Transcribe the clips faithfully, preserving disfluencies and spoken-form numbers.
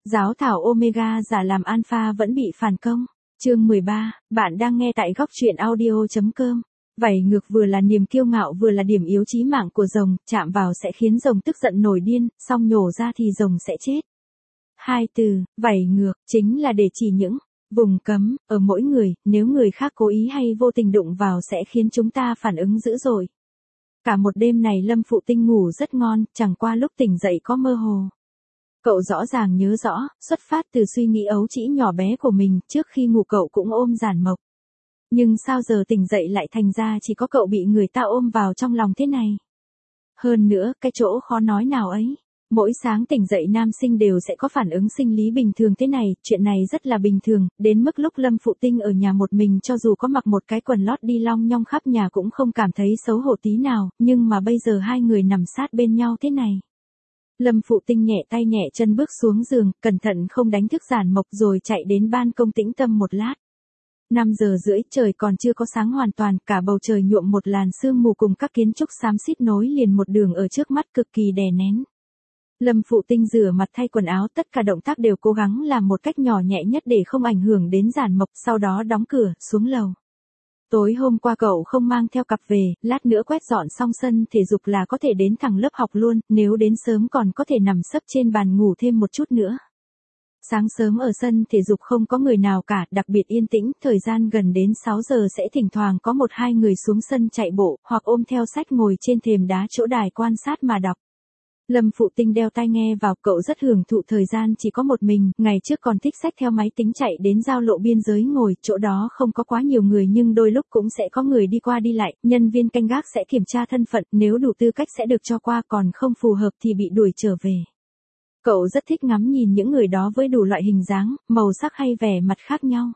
Giáo thảo Omega giả làm Alpha vẫn bị phản công. Chương mười ba, bạn đang nghe tại góc truyện audio chấm com. Vảy ngược vừa là niềm kiêu ngạo vừa là điểm yếu chí mạng của rồng, chạm vào sẽ khiến rồng tức giận nổi điên, xong nhổ ra thì rồng sẽ chết. Hai từ, vảy ngược, chính là để chỉ những vùng cấm ở mỗi người, nếu người khác cố ý hay vô tình đụng vào sẽ khiến chúng ta phản ứng dữ dội. Cả một đêm này Lâm Phụ Tinh ngủ rất ngon, chẳng qua lúc tỉnh dậy có mơ hồ. Cậu rõ ràng nhớ rõ, xuất phát từ suy nghĩ ấu trĩ nhỏ bé của mình, trước khi ngủ cậu cũng ôm Giản Mộc. Nhưng sao giờ tỉnh dậy lại thành ra chỉ có cậu bị người ta ôm vào trong lòng thế này? Hơn nữa, cái chỗ khó nói nào ấy. Mỗi sáng tỉnh dậy nam sinh đều sẽ có phản ứng sinh lý bình thường thế này, chuyện này rất là bình thường, đến mức lúc Lâm Phụ Tinh ở nhà một mình cho dù có mặc một cái quần lót đi long nhong khắp nhà cũng không cảm thấy xấu hổ tí nào, nhưng mà bây giờ hai người nằm sát bên nhau thế này. Lâm Phụ Tinh nhẹ tay nhẹ chân bước xuống giường, cẩn thận không đánh thức Giản Mộc rồi chạy đến ban công tĩnh tâm một lát. năm giờ rưỡi trời còn chưa có sáng hoàn toàn, cả bầu trời nhuộm một làn sương mù cùng các kiến trúc xám xít nối liền một đường ở trước mắt cực kỳ đè nén. Lâm Phụ Tinh rửa mặt thay quần áo, tất cả động tác đều cố gắng làm một cách nhỏ nhẹ nhất để không ảnh hưởng đến Giản Mộc, sau đó đóng cửa, xuống lầu. Tối hôm qua cậu không mang theo cặp về, lát nữa quét dọn xong sân thể dục là có thể đến thẳng lớp học luôn, nếu đến sớm còn có thể nằm sấp trên bàn ngủ thêm một chút nữa. Sáng sớm ở sân thể dục không có người nào cả, đặc biệt yên tĩnh, thời gian gần đến sáu giờ sẽ thỉnh thoảng có một hai người xuống sân chạy bộ, hoặc ôm theo sách ngồi trên thềm đá chỗ đài quan sát mà đọc. Lâm Phụ Tinh đeo tai nghe vào, cậu rất hưởng thụ thời gian chỉ có một mình, ngày trước còn thích xách theo máy tính chạy đến giao lộ biên giới ngồi, chỗ đó không có quá nhiều người nhưng đôi lúc cũng sẽ có người đi qua đi lại, nhân viên canh gác sẽ kiểm tra thân phận, nếu đủ tư cách sẽ được cho qua, còn không phù hợp thì bị đuổi trở về. Cậu rất thích ngắm nhìn những người đó với đủ loại hình dáng, màu sắc hay vẻ mặt khác nhau.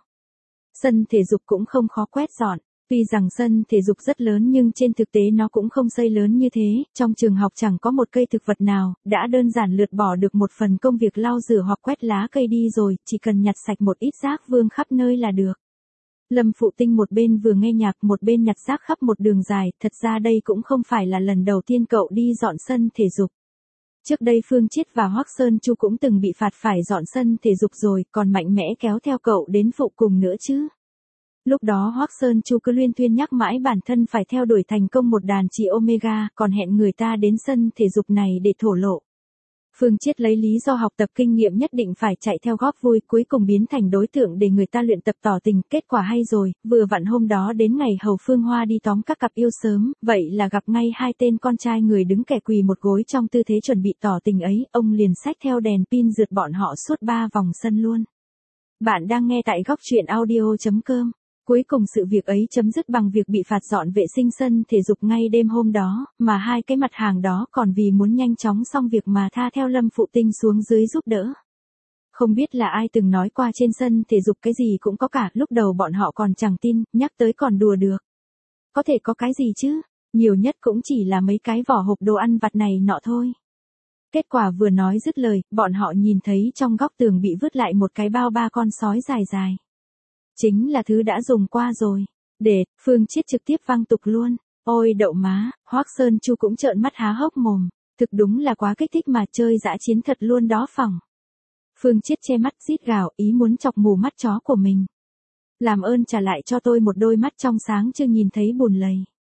Sân thể dục cũng không khó quét dọn. Tuy rằng sân thể dục rất lớn nhưng trên thực tế nó cũng không xây lớn như thế, trong trường học chẳng có một cây thực vật nào, đã đơn giản lượt bỏ được một phần công việc lau rửa hoặc quét lá cây đi rồi, chỉ cần nhặt sạch một ít rác vương khắp nơi là được. Lâm Phụ Tinh một bên vừa nghe nhạc một bên nhặt rác khắp một đường dài, thật ra đây cũng không phải là lần đầu tiên cậu đi dọn sân thể dục. Trước đây Phương Chiết và Hoắc Sơn Chu cũng từng bị phạt phải dọn sân thể dục rồi, còn mạnh mẽ kéo theo cậu đến phụ cùng nữa chứ. Lúc đó Hoắc Sơn Chu cứ luyên thuyên nhắc mãi bản thân phải theo đuổi thành công một đàn chị Omega, còn hẹn người ta đến sân thể dục này để thổ lộ. Phương Chiết lấy lý do học tập kinh nghiệm nhất định phải chạy theo góp vui, cuối cùng biến thành đối tượng để người ta luyện tập tỏ tình, kết quả hay rồi, vừa vặn hôm đó đến ngày Hầu Phương Hoa đi tóm các cặp yêu sớm, vậy là gặp ngay hai tên con trai người đứng kẻ quỳ một gối trong tư thế chuẩn bị tỏ tình ấy, ông liền xách theo đèn pin rượt bọn họ suốt ba vòng sân luôn. Bạn đang nghe tại góc truyện audio chấm com. Cuối cùng sự việc ấy chấm dứt bằng việc bị phạt dọn vệ sinh sân thể dục ngay đêm hôm đó, mà hai cái mặt hàng đó còn vì muốn nhanh chóng xong việc mà tha theo Lâm Phụ Tinh xuống dưới giúp đỡ. Không biết là ai từng nói qua trên sân thể dục cái gì cũng có cả, lúc đầu bọn họ còn chẳng tin, nhắc tới còn đùa được. Có thể có cái gì chứ, nhiều nhất cũng chỉ là mấy cái vỏ hộp đồ ăn vặt này nọ thôi. Kết quả vừa nói dứt lời, bọn họ nhìn thấy trong góc tường bị vứt lại một cái bao ba con sói dài dài. Chính là thứ đã dùng qua rồi. Để, Phương Chiết trực tiếp văng tục luôn. Ôi đậu má, Hoắc Sơn Chu cũng trợn mắt há hốc mồm. Thực đúng là quá kích thích mà, chơi dã chiến thật luôn đó phỏng. Phương Chiết che mắt rít gào, ý muốn chọc mù mắt chó của mình. Làm ơn trả lại cho tôi một đôi mắt trong sáng chưa nhìn thấy bùn lầy.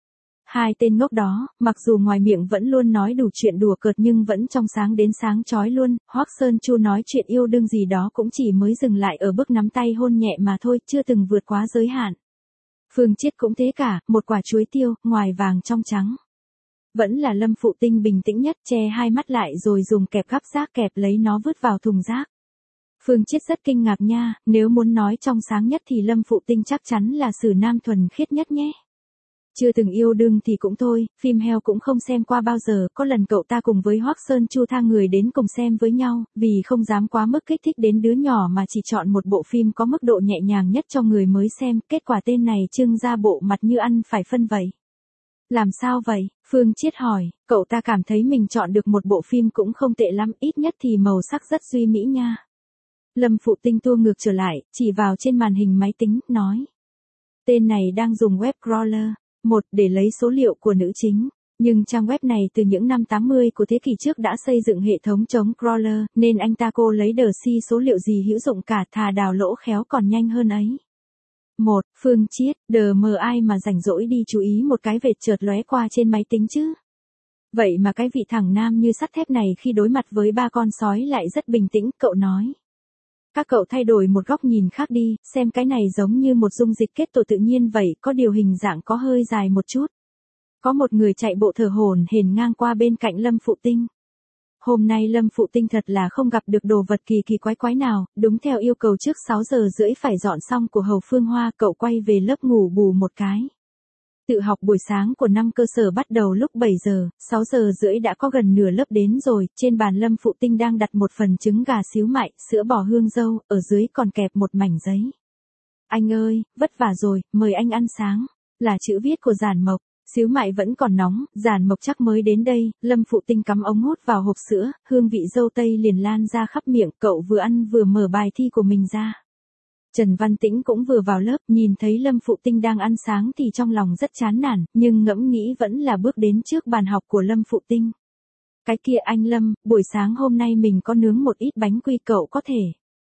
Hai tên ngốc đó, mặc dù ngoài miệng vẫn luôn nói đủ chuyện đùa cợt nhưng vẫn trong sáng đến sáng chói luôn, Hoắc Sơn Chu nói chuyện yêu đương gì đó cũng chỉ mới dừng lại ở bước nắm tay hôn nhẹ mà thôi, chưa từng vượt quá giới hạn. Phương Chiết cũng thế cả, một quả chuối tiêu, ngoài vàng trong trắng. Vẫn là Lâm Phụ Tinh bình tĩnh nhất, che hai mắt lại rồi dùng kẹp gắp rác kẹp lấy nó vứt vào thùng rác. Phương Chiết rất kinh ngạc nha, nếu muốn nói trong sáng nhất thì Lâm Phụ Tinh chắc chắn là sử nam thuần khiết nhất nhé. Chưa từng yêu đương thì cũng thôi, phim heo cũng không xem qua bao giờ, có lần cậu ta cùng với Hoắc Sơn Chu tha người đến cùng xem với nhau, vì không dám quá mức kích thích đến đứa nhỏ mà chỉ chọn một bộ phim có mức độ nhẹ nhàng nhất cho người mới xem, kết quả tên này trưng ra bộ mặt như ăn phải phân vậy. Làm sao vậy? Phương Chiết hỏi, cậu ta cảm thấy mình chọn được một bộ phim cũng không tệ lắm, ít nhất thì màu sắc rất duy mỹ nha. Lâm Phụ Tinh tua ngược trở lại, chỉ vào trên màn hình máy tính, nói. Tên này đang dùng web crawler. Một, để lấy số liệu của nữ chính. Nhưng trang web này từ những năm tám mươi của thế kỷ trước đã xây dựng hệ thống chống crawler, nên anh ta cô lấy đờ si số liệu gì hữu dụng cả, thà đào lỗ khéo còn nhanh hơn ấy. một. Phương Chiết, đờ mờ ai mà rảnh rỗi đi chú ý một cái vệt chợt lóe qua trên máy tính chứ. Vậy mà cái vị thằng nam như sắt thép này khi đối mặt với ba con sói lại rất bình tĩnh, cậu nói. Các cậu thay đổi một góc nhìn khác đi, xem cái này giống như một dung dịch kết tổ tự nhiên vậy, có điều hình dạng có hơi dài một chút. Có một người chạy bộ thở hổn hển ngang qua bên cạnh Lâm Phụ Tinh. Hôm nay Lâm Phụ Tinh thật là không gặp được đồ vật kỳ kỳ quái quái nào, đúng theo yêu cầu trước sáu giờ rưỡi phải dọn xong của Hầu Phương Hoa, cậu quay về lớp ngủ bù một cái. Tự học buổi sáng của năm cơ sở bắt đầu lúc bảy giờ, sáu giờ rưỡi đã có gần nửa lớp đến rồi, trên bàn Lâm Phụ Tinh đang đặt một phần trứng gà xíu mại, sữa bò hương dâu, ở dưới còn kẹp một mảnh giấy. Anh ơi, vất vả rồi, mời anh ăn sáng, là chữ viết của Giản Mộc. Xíu mại vẫn còn nóng, Giản Mộc chắc mới đến đây, Lâm Phụ Tinh cắm ống hút vào hộp sữa, hương vị dâu tây liền lan ra khắp miệng, cậu vừa ăn vừa mở bài thi của mình ra. Trần Văn Tĩnh cũng vừa vào lớp, nhìn thấy Lâm Phụ Tinh đang ăn sáng thì trong lòng rất chán nản, nhưng ngẫm nghĩ vẫn là bước đến trước bàn học của Lâm Phụ Tinh. Cái kia anh Lâm, buổi sáng hôm nay mình có nướng một ít bánh quy, cậu có thể.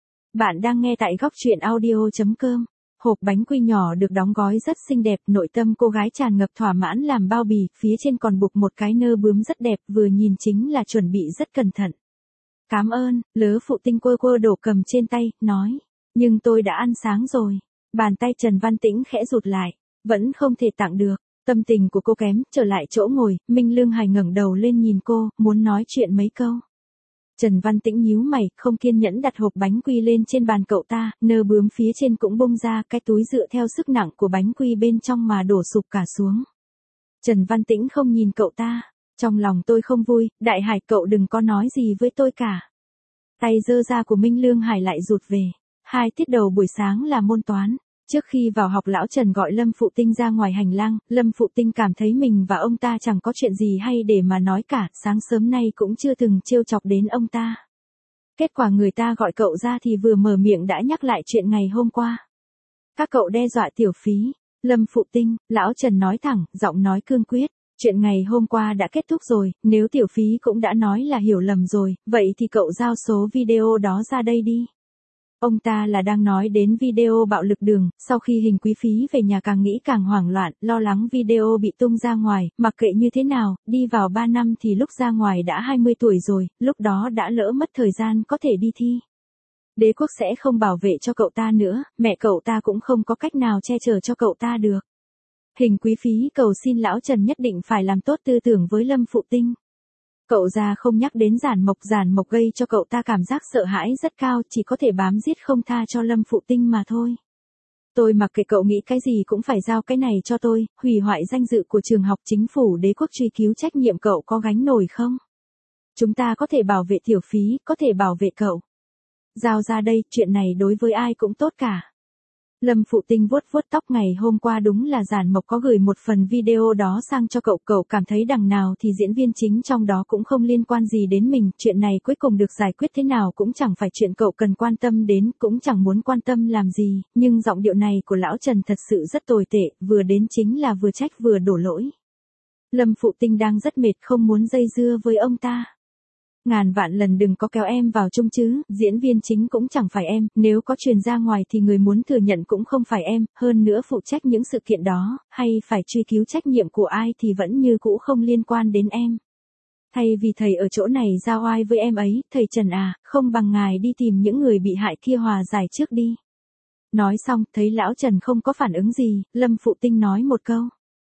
Bạn đang nghe tại góc truyện audio chấm com. Hộp bánh quy nhỏ được đóng gói rất xinh đẹp, nội tâm cô gái tràn ngập thỏa mãn làm bao bì, phía trên còn buộc một cái nơ bướm rất đẹp, vừa nhìn chính là chuẩn bị rất cẩn thận. Cảm ơn, Lớ Phụ Tinh quơ quơ đổ cầm trên tay, nói. Nhưng tôi đã ăn sáng rồi. Bàn tay Trần Văn Tĩnh khẽ rụt lại. Vẫn không thể tặng được. Tâm tình của cô kém, trở lại chỗ ngồi, Minh Lương Hải ngẩng đầu lên nhìn cô, muốn nói chuyện mấy câu. Trần Văn Tĩnh nhíu mày, không kiên nhẫn đặt hộp bánh quy lên trên bàn cậu ta, nơ bướm phía trên cũng bung ra, cái túi dựa theo sức nặng của bánh quy bên trong mà đổ sụp cả xuống. Trần Văn Tĩnh không nhìn cậu ta, trong lòng tôi không vui, Đại Hải cậu đừng có nói gì với tôi cả. Tay giơ ra của Minh Lương Hải lại rụt về. Hai tiết đầu buổi sáng là môn toán. Trước khi vào học lão Trần gọi Lâm Phụ Tinh ra ngoài hành lang, Lâm Phụ Tinh cảm thấy mình và ông ta chẳng có chuyện gì hay để mà nói cả, sáng sớm nay cũng chưa từng trêu chọc đến ông ta. Kết quả người ta gọi cậu ra thì vừa mở miệng đã nhắc lại chuyện ngày hôm qua. Các cậu đe dọa tiểu phí. Lâm Phụ Tinh, lão Trần nói thẳng, giọng nói cương quyết. Chuyện ngày hôm qua đã kết thúc rồi, nếu tiểu phí cũng đã nói là hiểu lầm rồi, vậy thì cậu giao số video đó ra đây đi. Ông ta là đang nói đến video bạo lực đường, sau khi Hình Quý Phi về nhà càng nghĩ càng hoảng loạn, lo lắng video bị tung ra ngoài, mặc kệ như thế nào, đi vào ba năm thì lúc ra ngoài đã hai mươi tuổi rồi, lúc đó đã lỡ mất thời gian có thể đi thi. Đế quốc sẽ không bảo vệ cho cậu ta nữa, mẹ cậu ta cũng không có cách nào che chở cho cậu ta được. Hình Quý Phi cầu xin lão Trần nhất định phải làm tốt tư tưởng với Lâm Phụ Tinh. Cậu già không nhắc đến Giản Mộc, Giản Mộc gây cho cậu ta cảm giác sợ hãi rất cao, chỉ có thể bám giết không tha cho Lâm Phụ Tinh mà thôi. Tôi mặc kệ cậu nghĩ cái gì cũng phải giao cái này cho tôi, hủy hoại danh dự của trường học, chính phủ đế quốc truy cứu trách nhiệm cậu có gánh nổi không? Chúng ta có thể bảo vệ tiểu phí, có thể bảo vệ cậu. Giao ra đây, chuyện này đối với ai cũng tốt cả. Lâm Phụ Tinh vuốt vuốt tóc, ngày hôm qua đúng là Giản Mộc có gửi một phần video đó sang cho cậu, cậu cảm thấy đằng nào thì diễn viên chính trong đó cũng không liên quan gì đến mình, chuyện này cuối cùng được giải quyết thế nào cũng chẳng phải chuyện cậu cần quan tâm đến, cũng chẳng muốn quan tâm làm gì, nhưng giọng điệu này của lão Trần thật sự rất tồi tệ, vừa đến chính là vừa trách vừa đổ lỗi. Lâm Phụ Tinh đang rất mệt, không muốn dây dưa với ông ta. Ngàn vạn lần đừng có kéo em vào chung chứ, diễn viên chính cũng chẳng phải em, nếu có truyền ra ngoài thì người muốn thừa nhận cũng không phải em, hơn nữa phụ trách những sự kiện đó, hay phải truy cứu trách nhiệm của ai thì vẫn như cũ không liên quan đến em. Thay vì thầy ở chỗ này giao oai với em ấy, thầy Trần à, không bằng ngài đi tìm những người bị hại kia hòa giải trước đi. Nói xong, thấy lão Trần không có phản ứng gì, Lâm Phụ Tinh nói một câu.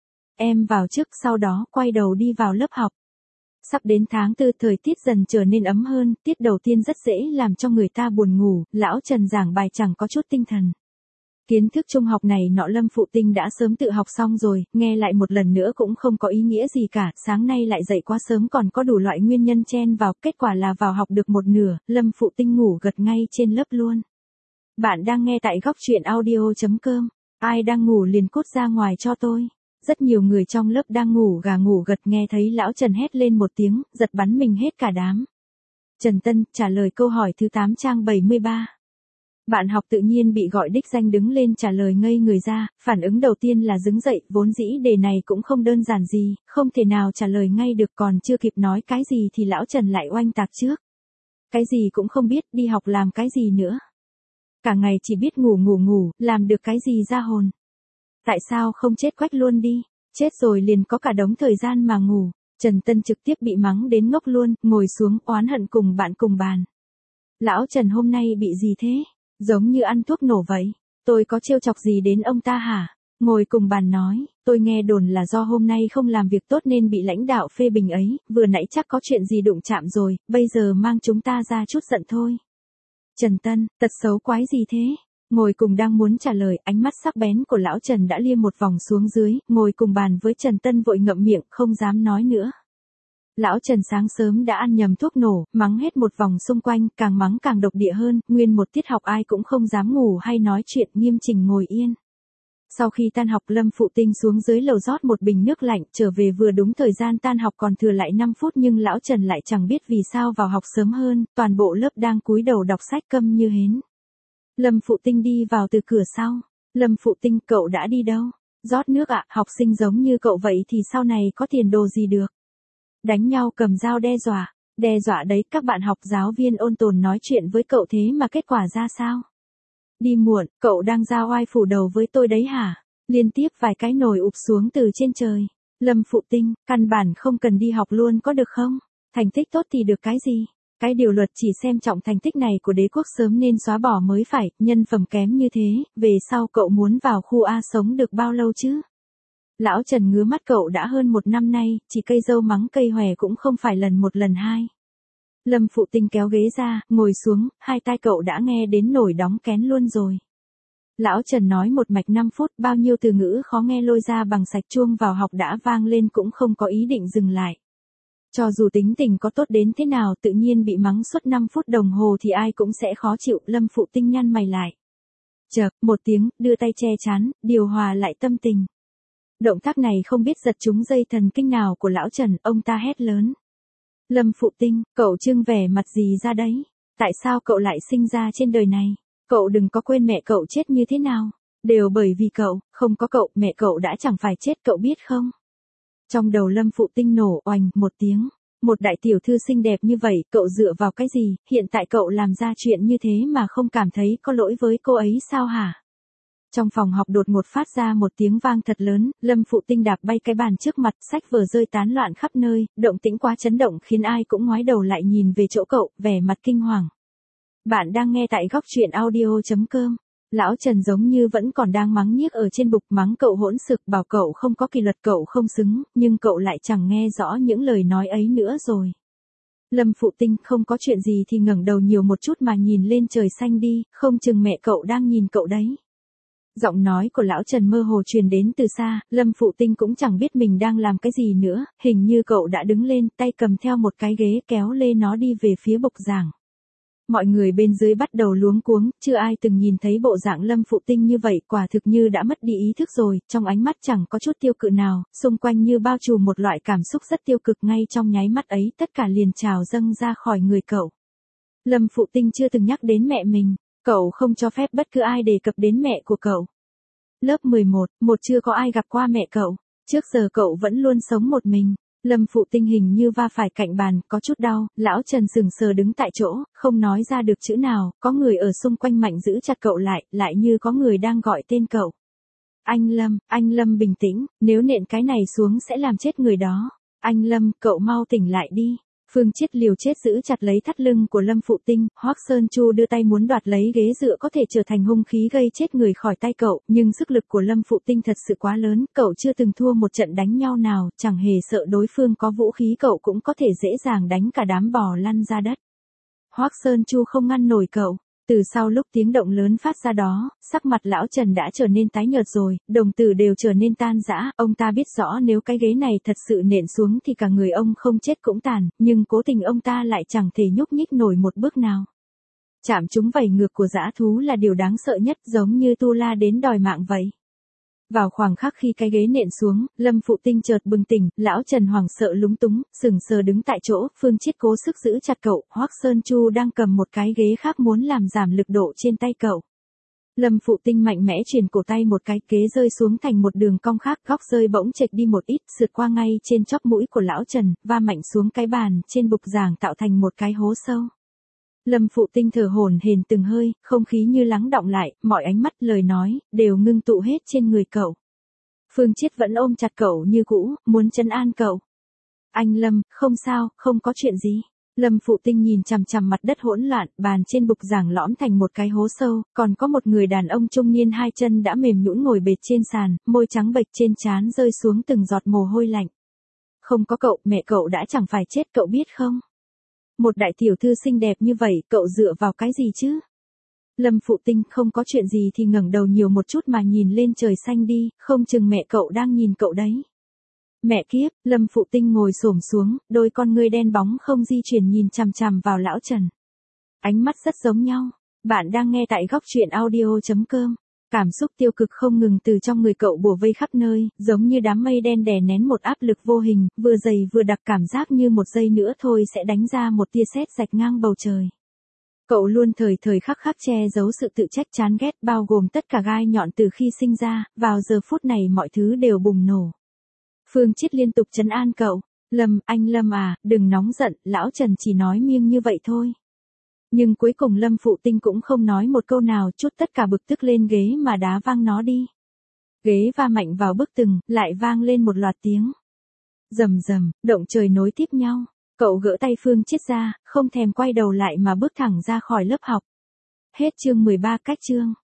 Em vào trước, sau đó quay đầu đi vào lớp học. Sắp đến tháng tư, thời tiết dần trở nên ấm hơn, tiết đầu tiên rất dễ làm cho người ta buồn ngủ, lão Trần giảng bài chẳng có chút tinh thần. Kiến thức trung học này nọ Lâm Phụ Tinh đã sớm tự học xong rồi, nghe lại một lần nữa cũng không có ý nghĩa gì cả, sáng nay lại dậy quá sớm còn có đủ loại nguyên nhân chen vào, kết quả là vào học được một nửa, Lâm Phụ Tinh ngủ gật ngay trên lớp luôn. Bạn đang nghe tại góc truyện audio chấm com, ai đang ngủ liền cút ra ngoài cho tôi. Rất nhiều người trong lớp đang ngủ gà ngủ gật, nghe thấy lão Trần hét lên một tiếng, giật bắn mình hết cả đám. Trần Tân trả lời câu hỏi thứ tám trang bảy mươi ba. Bạn học tự nhiên bị gọi đích danh đứng lên trả lời ngây người ra, phản ứng đầu tiên là đứng dậy, vốn dĩ đề này cũng không đơn giản gì, không thể nào trả lời ngay được, còn chưa kịp nói cái gì thì lão Trần lại oanh tạc trước. Cái gì cũng không biết, đi học làm cái gì nữa. Cả ngày chỉ biết ngủ ngủ ngủ, làm được cái gì ra hồn. Tại sao không chết quách luôn đi, chết rồi liền có cả đống thời gian mà ngủ. Trần Tân trực tiếp bị mắng đến ngốc luôn, ngồi xuống oán hận cùng bạn cùng bàn. Lão Trần hôm nay bị gì thế? Giống như ăn thuốc nổ vậy. Tôi có trêu chọc gì đến ông ta hả? Ngồi cùng bàn nói, tôi nghe đồn là do hôm nay không làm việc tốt nên bị lãnh đạo phê bình ấy, vừa nãy chắc có chuyện gì đụng chạm rồi, bây giờ mang chúng ta ra chút giận thôi. Trần Tân, tật xấu quái gì thế? Ngồi cùng đang muốn trả lời, ánh mắt sắc bén của lão Trần đã liêm một vòng xuống dưới, ngồi cùng bàn với Trần Tân vội ngậm miệng, không dám nói nữa. Lão Trần sáng sớm đã ăn nhầm thuốc nổ, mắng hết một vòng xung quanh, càng mắng càng độc địa hơn, nguyên một tiết học ai cũng không dám ngủ hay nói chuyện, nghiêm chỉnh ngồi yên. Sau khi tan học Lâm Phụ Tinh xuống dưới lầu rót một bình nước lạnh, trở về vừa đúng thời gian tan học còn thừa lại năm phút nhưng lão Trần lại chẳng biết vì sao vào học sớm hơn, toàn bộ lớp đang cúi đầu đọc sách câm như hến. Lâm Phụ Tinh đi vào từ cửa sau. Lâm Phụ Tinh, cậu đã đi đâu? Rót nước ạ, học sinh giống như cậu vậy thì sau này có tiền đồ gì được? Đánh nhau cầm dao đe dọa, đe dọa đấy, các bạn học giáo viên ôn tồn nói chuyện với cậu thế mà kết quả ra sao? Đi muộn, cậu đang ra oai phủ đầu với tôi đấy hả? Liên tiếp vài cái nồi ụp xuống từ trên trời. Lâm Phụ Tinh, căn bản không cần đi học luôn có được không? Thành tích tốt thì được cái gì? Cái điều luật chỉ xem trọng thành tích này của đế quốc sớm nên xóa bỏ mới phải, nhân phẩm kém như thế, về sau cậu muốn vào khu A sống được bao lâu chứ? Lão Trần ngứa mắt, cậu đã hơn một năm nay, chỉ cây dâu mắng cây hòe cũng không phải lần một lần hai. Lâm Phụ Tinh kéo ghế ra, ngồi xuống, hai tai cậu đã nghe đến nổi đóng kén luôn rồi. Lão Trần nói một mạch năm phút, bao nhiêu từ ngữ khó nghe lôi ra bằng sạch, chuông vào học đã vang lên cũng không có ý định dừng lại. Cho dù tính tình có tốt đến thế nào, tự nhiên bị mắng suốt năm phút đồng hồ thì ai cũng sẽ khó chịu. Lâm Phụ Tinh nhăn mày lại. Chợt, một tiếng, đưa tay che chán, điều hòa lại tâm tình. Động tác này không biết giật trúng dây thần kinh nào của lão Trần, ông ta hét lớn. Lâm Phụ Tinh, cậu trưng vẻ mặt gì ra đấy? Tại sao cậu lại sinh ra trên đời này? Cậu đừng có quên mẹ cậu chết như thế nào. Đều bởi vì cậu, không có cậu, mẹ cậu đã chẳng phải chết, cậu biết không? Trong đầu Lâm Phụ Tinh nổ oành một tiếng. Một đại tiểu thư xinh đẹp như vậy, cậu dựa vào cái gì? Hiện tại cậu làm ra chuyện như thế mà không cảm thấy có lỗi với cô ấy sao hả? Trong phòng học đột ngột phát ra một tiếng vang thật lớn, Lâm Phụ Tinh đạp bay cái bàn trước mặt, sách vở rơi tán loạn khắp nơi, động tĩnh quá chấn động khiến ai cũng ngoái đầu lại nhìn về chỗ cậu, vẻ mặt kinh hoàng. Bạn đang nghe tại góc truyện audio chấm com. Lão Trần giống như vẫn còn đang mắng nhiếc ở trên bục, mắng cậu hỗn xược, bảo cậu không có kỷ luật, cậu không xứng, nhưng cậu lại chẳng nghe rõ những lời nói ấy nữa rồi. Lâm Phụ Tinh, không có chuyện gì thì ngẩng đầu nhiều một chút mà nhìn lên trời xanh đi, không chừng mẹ cậu đang nhìn cậu đấy. Giọng nói của lão Trần mơ hồ truyền đến từ xa, Lâm Phụ Tinh cũng chẳng biết mình đang làm cái gì nữa, hình như cậu đã đứng lên, tay cầm theo một cái ghế kéo lê nó đi về phía bục giảng. Mọi người bên dưới bắt đầu luống cuống, chưa ai từng nhìn thấy bộ dạng Lâm Phụ Tinh như vậy, quả thực như đã mất đi ý thức rồi, trong ánh mắt chẳng có chút tiêu cự nào, xung quanh như bao trùm một loại cảm xúc rất tiêu cực, ngay trong nháy mắt ấy tất cả liền trào dâng ra khỏi người cậu. Lâm Phụ Tinh chưa từng nhắc đến mẹ mình, cậu không cho phép bất cứ ai đề cập đến mẹ của cậu. Lớp mười một, một chưa có ai gặp qua mẹ cậu, trước giờ cậu vẫn luôn sống một mình. Lâm Phụ Tinh hình như va phải cạnh bàn, có chút đau, lão Trần sừng sờ đứng tại chỗ, không nói ra được chữ nào, có người ở xung quanh mạnh giữ chặt cậu lại, lại như có người đang gọi tên cậu. Anh Lâm, anh Lâm bình tĩnh, nếu nện cái này xuống sẽ làm chết người đó. Anh Lâm, cậu mau tỉnh lại đi. Phương Chiết liều chết giữ chặt lấy thắt lưng của Lâm Phụ Tinh, Hoắc Sơn Chu đưa tay muốn đoạt lấy ghế dựa có thể trở thành hung khí gây chết người khỏi tay cậu, nhưng sức lực của Lâm Phụ Tinh thật sự quá lớn, cậu chưa từng thua một trận đánh nhau nào, chẳng hề sợ đối phương có vũ khí, cậu cũng có thể dễ dàng đánh cả đám bò lăn ra đất. Hoắc Sơn Chu không ngăn nổi cậu. Từ sau lúc tiếng động lớn phát ra đó, sắc mặt lão Trần đã trở nên tái nhợt rồi, đồng tử đều trở nên tan rã, ông ta biết rõ nếu cái ghế này thật sự nện xuống thì cả người ông không chết cũng tàn, nhưng cố tình ông ta lại chẳng thể nhúc nhích nổi một bước nào. Chạm trúng vảy ngược của dã thú là điều đáng sợ nhất, giống như tu la đến đòi mạng vậy. Vào khoảng khắc khi cái ghế nện xuống, Lâm Phụ Tinh chợt bừng tỉnh, lão Trần hoảng sợ lúng túng, sững sờ đứng tại chỗ, Phương Chiết cố sức giữ chặt cậu, Hoắc Sơn Chu đang cầm một cái ghế khác muốn làm giảm lực độ trên tay cậu. Lâm Phụ Tinh mạnh mẽ truyền cổ tay một cái, ghế rơi xuống thành một đường cong khác, góc rơi bỗng chệch đi một ít, sượt qua ngay trên chóp mũi của lão Trần, va mạnh xuống cái bàn trên bục giảng tạo thành một cái hố sâu. Lâm Phụ Tinh thở hổn hển từng hơi, không khí như lắng đọng lại, mọi ánh mắt, lời nói đều ngưng tụ hết trên người cậu. Phương Chiết vẫn ôm chặt cậu như cũ, muốn trấn an cậu. Anh Lâm, không sao, không có chuyện gì. Lâm Phụ Tinh nhìn chằm chằm mặt đất hỗn loạn, bàn trên bục giảng lõm thành một cái hố sâu, còn có một người đàn ông trung niên hai chân đã mềm nhũn ngồi bệt trên sàn, môi trắng bệch trên trán rơi xuống từng giọt mồ hôi lạnh. Không có cậu, mẹ cậu đã chẳng phải chết, cậu biết không? Một đại tiểu thư xinh đẹp như vậy, cậu dựa vào cái gì chứ? Lâm Phụ Tinh không có chuyện gì thì ngẩng đầu nhiều một chút mà nhìn lên trời xanh đi, không chừng mẹ cậu đang nhìn cậu đấy. Mẹ kiếp, Lâm Phụ Tinh ngồi xổm xuống, đôi con ngươi đen bóng không di chuyển nhìn chằm chằm vào lão Trần. Ánh mắt rất giống nhau. Bạn đang nghe tại góc truyện audio chấm com. Cảm xúc tiêu cực không ngừng từ trong người cậu bủa vây khắp nơi, giống như đám mây đen đè nén một áp lực vô hình, vừa dày vừa đặc, cảm giác như một giây nữa thôi sẽ đánh ra một tia sét rạch ngang bầu trời. Cậu luôn thời thời khắc khắc che giấu sự tự trách chán ghét, bao gồm tất cả gai nhọn từ khi sinh ra, vào giờ phút này mọi thứ đều bùng nổ. Phương Chiết liên tục trấn an cậu, Lâm, anh Lâm à, đừng nóng giận, lão Trần chỉ nói miêng như vậy thôi. Nhưng cuối cùng Lâm Phụ Tinh cũng không nói một câu nào, trút tất cả bực tức lên ghế mà đá văng nó đi. Ghế va mạnh vào bức tường, lại vang lên một loạt tiếng. Rầm rầm, động trời nối tiếp nhau. Cậu gỡ tay Phương Chiết ra, không thèm quay đầu lại mà bước thẳng ra khỏi lớp học. Hết chương mười ba cách chương.